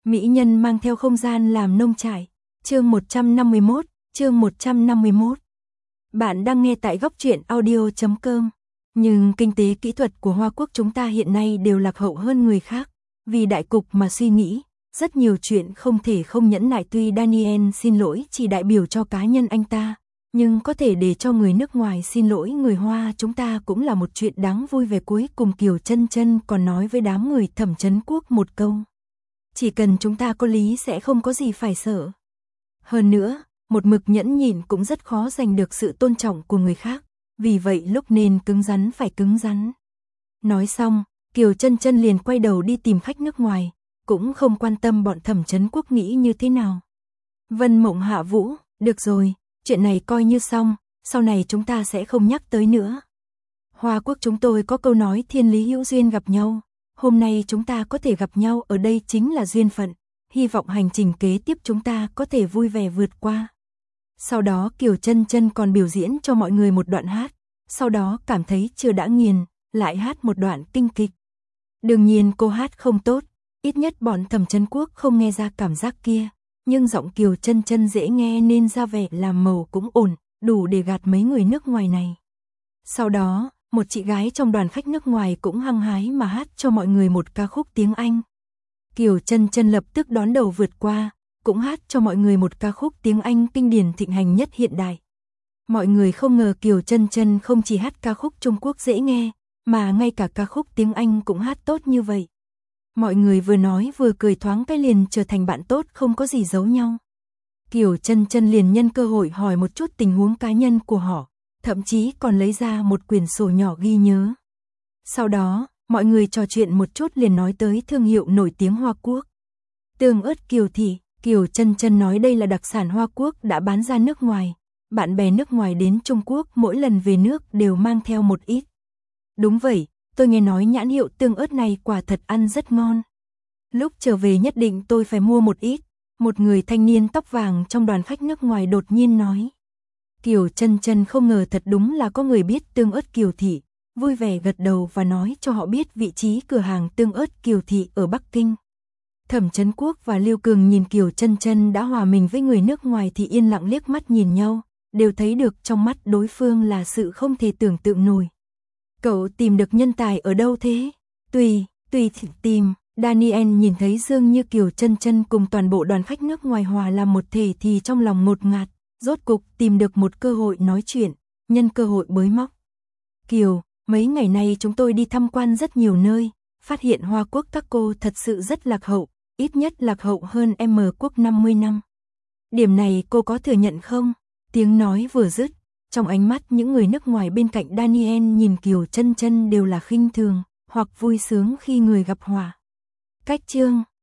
Mỹ nhân mang theo không gian làm nông trại. Chương 151. Bạn đang nghe tại góc truyện audio.com. Nhưng kinh tế kỹ thuật của Hoa Quốc chúng ta hiện nay đều lạc hậu hơn người khác. Vì đại cục mà suy nghĩ, rất nhiều chuyện không thể không nhẫn nại. Tuy Daniel xin lỗi chỉ đại biểu cho cá nhân anh ta, nhưng có thể để cho người nước ngoài xin lỗi người Hoa chúng ta cũng là một chuyện đáng vui. Về cuối cùng Kiều Chân Chân còn nói với đám người Thẩm Chấn Quốc một câu: chỉ cần chúng ta có lý sẽ không có gì phải sợ. Hơn nữa, một mực nhẫn nhịn cũng rất khó giành được sự tôn trọng của người khác, vì vậy lúc nên cứng rắn phải cứng rắn. Nói xong, Kiều Chân Chân liền quay đầu đi tìm khách nước ngoài, cũng không quan tâm bọn Thẩm Chấn Quốc nghĩ như thế nào. Vân Mộng hạ vũ, được rồi, chuyện này coi như xong, sau này chúng ta sẽ không nhắc tới nữa. Hoa Quốc chúng tôi có câu nói thiên lý hữu duyên gặp nhau, hôm nay chúng ta có thể gặp nhau ở đây chính là duyên phận, hy vọng hành trình kế tiếp chúng ta có thể vui vẻ vượt qua. Sau đó Kiều Chân Chân còn biểu diễn cho mọi người một đoạn hát, sau đó cảm thấy chưa đã nghiền, lại hát một đoạn kinh kịch. Đương nhiên cô hát không tốt, ít nhất bọn Thẩm Chấn Quốc không nghe ra cảm giác kia, nhưng giọng Kiều Chân Chân dễ nghe nên ra vẻ làm màu cũng ổn, đủ để gạt mấy người nước ngoài này. Sau đó, một chị gái trong đoàn khách nước ngoài cũng hăng hái mà hát cho mọi người một ca khúc tiếng Anh. Kiều Chân Chân lập tức đón đầu vượt qua, cũng hát cho mọi người một ca khúc tiếng Anh kinh điển thịnh hành nhất hiện đại. Mọi người không ngờ Kiều Chân Chân không chỉ hát ca khúc Trung Quốc dễ nghe, mà ngay cả ca khúc tiếng Anh cũng hát tốt như vậy. Mọi người vừa nói vừa cười, thoáng cái liền trở thành bạn tốt không có gì giấu nhau. Kiều Chân Chân liền nhân cơ hội hỏi một chút tình huống cá nhân của họ, thậm chí còn lấy ra một quyển sổ nhỏ ghi nhớ. Sau đó, mọi người trò chuyện một chút liền nói tới thương hiệu nổi tiếng Hoa Quốc. Tương ớt Kiều Thị, Kiều Chân Chân nói đây là đặc sản Hoa Quốc đã bán ra nước ngoài. Bạn bè nước ngoài đến Trung Quốc mỗi lần về nước đều mang theo một ít. Đúng vậy, tôi nghe nói nhãn hiệu tương ớt này quả thật ăn rất ngon. Lúc trở về nhất định tôi phải mua một ít. Một người thanh niên tóc vàng trong đoàn khách nước ngoài đột nhiên nói. Kiều Chân Chân không ngờ thật đúng là có người biết tương ớt Kiều Thị, vui vẻ gật đầu và nói cho họ biết vị trí cửa hàng tương ớt Kiều Thị ở Bắc Kinh. Thẩm Chấn Quốc và Lưu Cường nhìn Kiều Chân Chân đã hòa mình với người nước ngoài thì yên lặng liếc mắt nhìn nhau, đều thấy được trong mắt đối phương là sự không thể tưởng tượng nổi. Cậu tìm được nhân tài ở đâu thế? Tùy tìm. Daniel nhìn thấy dường như Kiều Chân Chân cùng toàn bộ đoàn khách nước ngoài hòa làm một thể thì trong lòng ngột ngạt, rốt cục tìm được một cơ hội nói chuyện, nhân cơ hội bới móc. Kiều, mấy ngày nay chúng tôi đi tham quan rất nhiều nơi, phát hiện Hoa Quốc các cô thật sự rất lạc hậu, ít nhất lạc hậu hơn M Quốc 50 năm. Điểm này cô có thừa nhận không? Tiếng nói vừa dứt, trong ánh mắt những người nước ngoài bên cạnh Daniel nhìn Kiều Chân Chân đều là khinh thường, hoặc vui sướng khi người gặp họa. Cách chương